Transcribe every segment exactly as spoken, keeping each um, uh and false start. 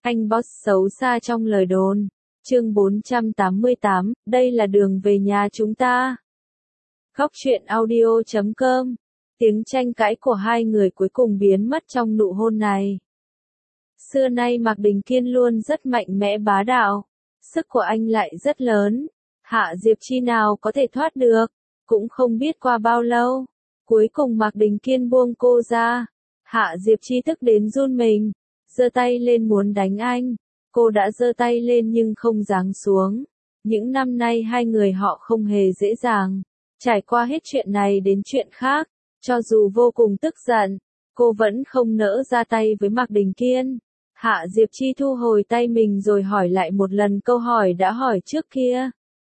Anh boss xấu xa trong lời đồn. Chương bốn trăm tám mươi tám, đây là đường về nhà chúng ta. Góc truyện audio chấm com. Tiếng tranh cãi của hai người cuối cùng biến mất trong nụ hôn này. Xưa nay Mạc Đình Kiên luôn rất mạnh mẽ bá đạo. Sức của anh lại rất lớn. Hạ Diệp Chi nào có thể thoát được. Cũng không biết qua bao lâu. Cuối cùng Mạc Đình Kiên buông cô ra. Hạ Diệp Chi tức đến run mình. Giơ tay lên muốn đánh anh. Cô đã giơ tay lên nhưng không giáng xuống. Những năm nay hai người họ không hề dễ dàng. Trải qua hết chuyện này đến chuyện khác. Cho dù vô cùng tức giận, cô vẫn không nỡ ra tay với Mạc Đình Kiên. Hạ Diệp Chi thu hồi tay mình rồi hỏi lại một lần câu hỏi đã hỏi trước kia.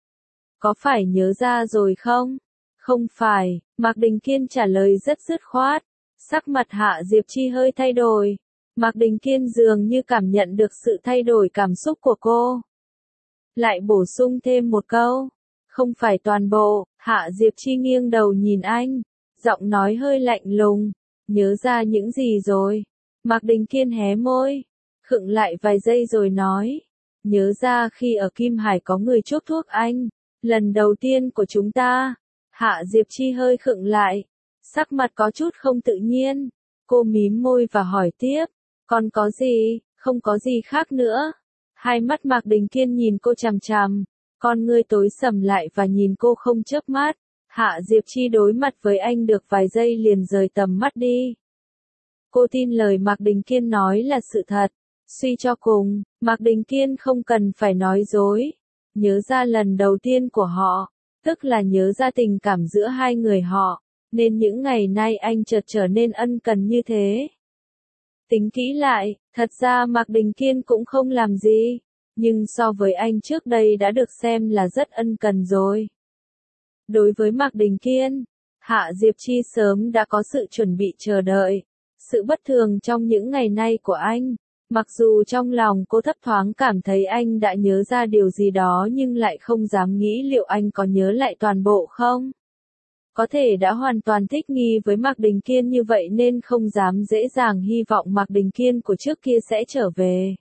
Có phải nhớ ra rồi không? Không phải, Mạc Đình Kiên trả lời rất dứt khoát. Sắc mặt Hạ Diệp Chi hơi thay đổi. Mạc Đình Kiên dường như cảm nhận được sự thay đổi cảm xúc của cô. Lại bổ sung thêm một câu. Không phải toàn bộ. Hạ Diệp Chi nghiêng đầu nhìn anh. Giọng nói hơi lạnh lùng. Nhớ ra những gì rồi? Mạc Đình Kiên hé môi. Khựng lại vài giây rồi nói. Nhớ ra khi ở Kim Hải có người chuốc thuốc anh. Lần đầu tiên của chúng ta. Hạ Diệp Chi hơi khựng lại. Sắc mặt có chút không tự nhiên. Cô mím môi và hỏi tiếp. Còn có gì? Không có gì khác nữa. Hai mắt Mạc Đình Kiên nhìn cô chằm chằm. Con ngươi tối sầm lại và nhìn cô không chớp mắt. Hạ Diệp Chi đối mặt với anh được vài giây liền rời tầm mắt đi. Cô tin lời Mạc Đình Kiên nói là sự thật. Suy cho cùng, Mạc Đình Kiên không cần phải nói dối. Nhớ ra lần đầu tiên của họ, tức là nhớ ra tình cảm giữa hai người họ, nên những ngày nay anh chợt trở nên ân cần như thế. Tính kỹ lại, thật ra Mạc Đình Kiên cũng không làm gì, nhưng so với anh trước đây đã được xem là rất ân cần rồi. Đối với Mạc Đình Kiên, Hạ Diệp Chi sớm đã có sự chuẩn bị chờ đợi. Sự bất thường trong những ngày nay của anh, mặc dù trong lòng cô thấp thoáng cảm thấy anh đã nhớ ra điều gì đó nhưng lại không dám nghĩ liệu anh có nhớ lại toàn bộ không. Có thể đã hoàn toàn thích nghi với Mạc Đình Kiên như vậy nên không dám dễ dàng hy vọng Mạc Đình Kiên của trước kia sẽ trở về.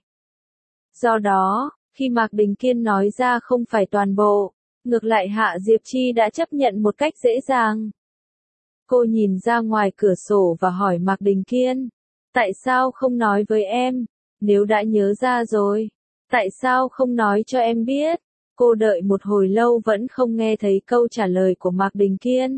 Do đó, khi Mạc Đình Kiên nói ra không phải toàn bộ, ngược lại Hạ Diệp Chi đã chấp nhận một cách dễ dàng. Cô nhìn ra ngoài cửa sổ và hỏi Mạc Đình Kiên, tại sao không nói với em, nếu đã nhớ ra rồi, tại sao không nói cho em biết? Cô đợi một hồi lâu vẫn không nghe thấy câu trả lời của Mạc Đình Kiên.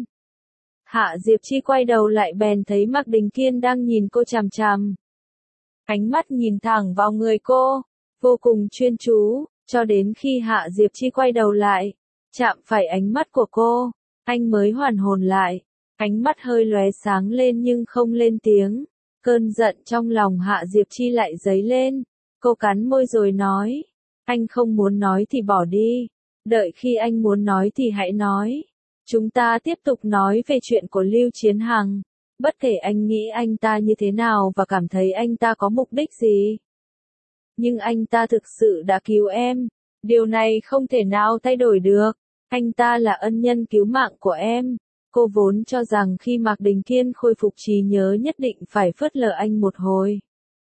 Hạ Diệp Chi quay đầu lại bèn thấy Mạc Đình Kiên đang nhìn cô chằm chằm. Ánh mắt nhìn thẳng vào người cô, vô cùng chuyên chú, cho đến khi Hạ Diệp Chi quay đầu lại, chạm phải ánh mắt của cô, anh mới hoàn hồn lại. Ánh mắt hơi lóe sáng lên nhưng không lên tiếng. Cơn giận trong lòng Hạ Diệp Chi lại dấy lên. Cô cắn môi rồi nói. Anh không muốn nói thì bỏ đi. Đợi khi anh muốn nói thì hãy nói. Chúng ta tiếp tục nói về chuyện của Lưu Chiến Hằng. Bất kể anh nghĩ anh ta như thế nào và cảm thấy anh ta có mục đích gì. Nhưng anh ta thực sự đã cứu em. Điều này không thể nào thay đổi được. Anh ta là ân nhân cứu mạng của em. Cô vốn cho rằng khi Mạc Đình Kiên khôi phục trí nhớ nhất định phải phớt lờ anh một hồi.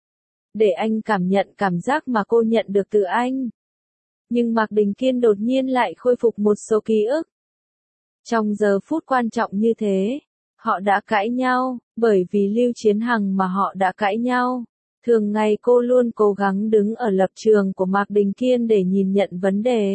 Để anh cảm nhận cảm giác mà cô nhận được từ anh. Nhưng Mạc Đình Kiên đột nhiên lại khôi phục một số ký ức. Trong giờ phút quan trọng như thế, họ đã cãi nhau, bởi vì Lưu Chiến Hằng mà họ đã cãi nhau. Thường ngày cô luôn cố gắng đứng ở lập trường của Mạc Đình Kiên để nhìn nhận vấn đề.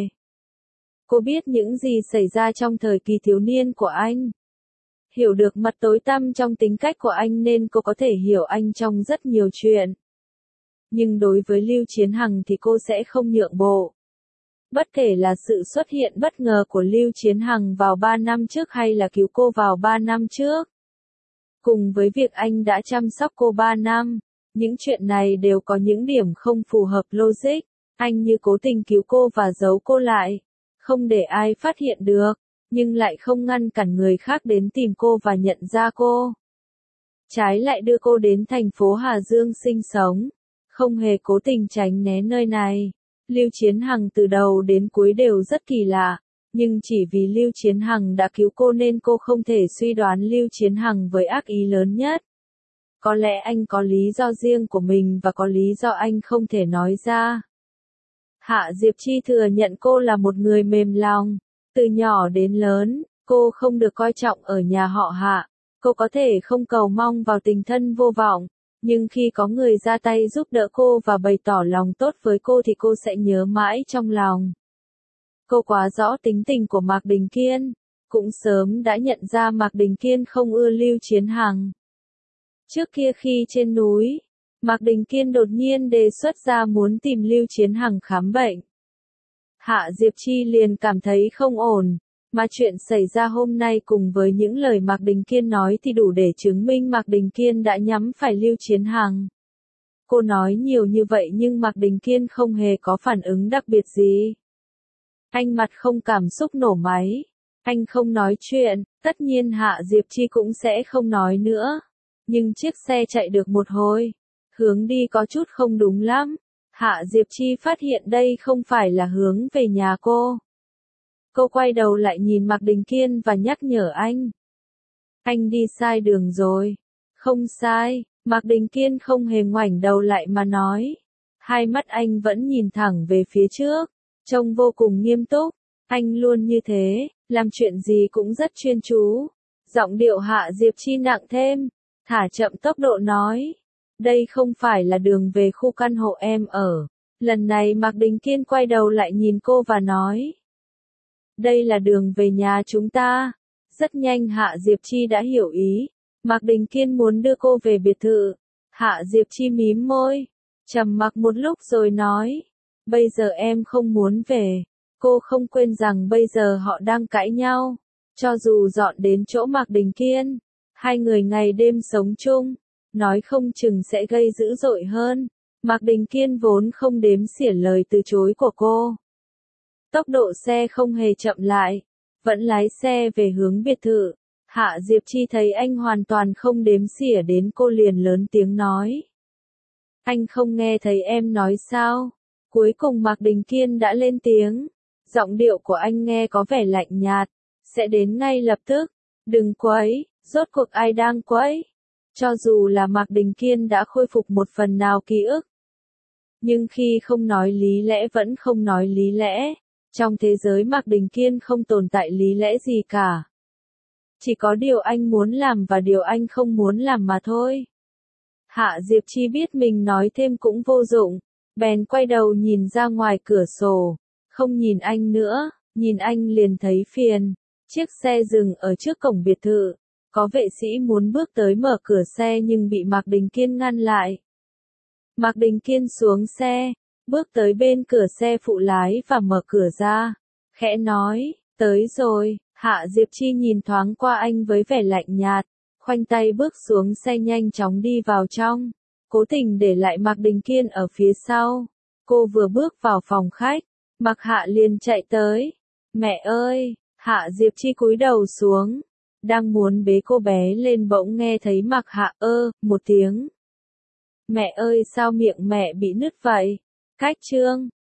Cô biết những gì xảy ra trong thời kỳ thiếu niên của anh. Hiểu được mặt tối tăm trong tính cách của anh nên cô có thể hiểu anh trong rất nhiều chuyện. Nhưng đối với Lưu Chiến Hằng thì cô sẽ không nhượng bộ. Bất kể là sự xuất hiện bất ngờ của Lưu Chiến Hằng vào ba năm trước hay là cứu cô vào ba năm trước. Cùng với việc anh đã chăm sóc cô ba năm, những chuyện này đều có những điểm không phù hợp logic. Anh như cố tình cứu cô và giấu cô lại, không để ai phát hiện được. Nhưng lại không ngăn cản người khác đến tìm cô và nhận ra cô. Trái lại đưa cô đến thành phố Hà Dương sinh sống. Không hề cố tình tránh né nơi này. Lưu Chiến Hằng từ đầu đến cuối đều rất kỳ lạ. Nhưng chỉ vì Lưu Chiến Hằng đã cứu cô nên cô không thể suy đoán Lưu Chiến Hằng với ác ý lớn nhất. Có lẽ anh có lý do riêng của mình và có lý do anh không thể nói ra. Hạ Diệp Chi thừa nhận cô là một người mềm lòng. Từ nhỏ đến lớn, cô không được coi trọng ở nhà họ Hạ. Cô có thể không cầu mong vào tình thân vô vọng, nhưng khi có người ra tay giúp đỡ cô và bày tỏ lòng tốt với cô thì cô sẽ nhớ mãi trong lòng. Cô quá rõ tính tình của Mạc Đình Kiên, cũng sớm đã nhận ra Mạc Đình Kiên không ưa Lưu Chiến Hằng. Trước kia khi trên núi, Mạc Đình Kiên đột nhiên đề xuất ra muốn tìm Lưu Chiến Hằng khám bệnh. Hạ Diệp Chi liền cảm thấy không ổn, mà chuyện xảy ra hôm nay cùng với những lời Mạc Đình Kiên nói thì đủ để chứng minh Mạc Đình Kiên đã nhắm phải Lưu Chiến Hằng. Cô nói nhiều như vậy nhưng Mạc Đình Kiên không hề có phản ứng đặc biệt gì. Anh mặt không cảm xúc nổ máy. Anh không nói chuyện, tất nhiên Hạ Diệp Chi cũng sẽ không nói nữa. Nhưng chiếc xe chạy được một hồi, hướng đi có chút không đúng lắm. Hạ Diệp Chi phát hiện đây không phải là hướng về nhà cô. Cô quay đầu lại nhìn Mạc Đình Kiên và nhắc nhở anh. Anh đi sai đường rồi. Không sai, Mạc Đình Kiên không hề ngoảnh đầu lại mà nói. Hai mắt anh vẫn nhìn thẳng về phía trước, trông vô cùng nghiêm túc. Anh luôn như thế, làm chuyện gì cũng rất chuyên chú. Giọng điệu Hạ Diệp Chi nặng thêm, thả chậm tốc độ nói. Đây không phải là đường về khu căn hộ em ở. Lần này Mạc Đình Kiên quay đầu lại nhìn cô và nói. Đây là đường về nhà chúng ta. Rất nhanh Hạ Diệp Chi đã hiểu ý. Mạc Đình Kiên muốn đưa cô về biệt thự. Hạ Diệp Chi mím môi, trầm mặc một lúc rồi nói. Bây giờ em không muốn về. Cô không quên rằng bây giờ họ đang cãi nhau. Cho dù dọn đến chỗ Mạc Đình Kiên, hai người ngày đêm sống chung, nói không chừng sẽ gây dữ dội hơn. Mạc Đình Kiên vốn không đếm xỉa lời từ chối của cô. Tốc độ xe không hề chậm lại, vẫn lái xe về hướng biệt thự. Hạ Diệp Chi thấy anh hoàn toàn không đếm xỉa đến cô liền lớn tiếng nói. Anh không nghe thấy em nói sao? Cuối cùng Mạc Đình Kiên đã lên tiếng. Giọng điệu của anh nghe có vẻ lạnh nhạt. Sẽ đến ngay lập tức. Đừng quấy, rốt cuộc ai đang quấy? Cho dù là Mạc Đình Kiên đã khôi phục một phần nào ký ức. Nhưng khi không nói lý lẽ vẫn không nói lý lẽ. Trong thế giới Mạc Đình Kiên không tồn tại lý lẽ gì cả. Chỉ có điều anh muốn làm và điều anh không muốn làm mà thôi. Hạ Diệp Chi biết mình nói thêm cũng vô dụng. Bèn quay đầu nhìn ra ngoài cửa sổ. Không nhìn anh nữa, nhìn anh liền thấy phiền. Chiếc xe dừng ở trước cổng biệt thự. Có vệ sĩ muốn bước tới mở cửa xe nhưng bị Mạc Đình Kiên ngăn lại. Mạc Đình Kiên xuống xe, bước tới bên cửa xe phụ lái và mở cửa ra. Khẽ nói, tới rồi. Hạ Diệp Chi nhìn thoáng qua anh với vẻ lạnh nhạt. Khoanh tay bước xuống xe nhanh chóng đi vào trong. Cố tình để lại Mạc Đình Kiên ở phía sau. Cô vừa bước vào phòng khách, Mạc Hạ liền chạy tới. Mẹ ơi! Hạ Diệp Chi cúi đầu xuống. Đang muốn bế cô bé lên bỗng nghe thấy Mạc Hạ ơ, một tiếng. Mẹ ơi sao miệng mẹ bị nứt vậy? Cách chương.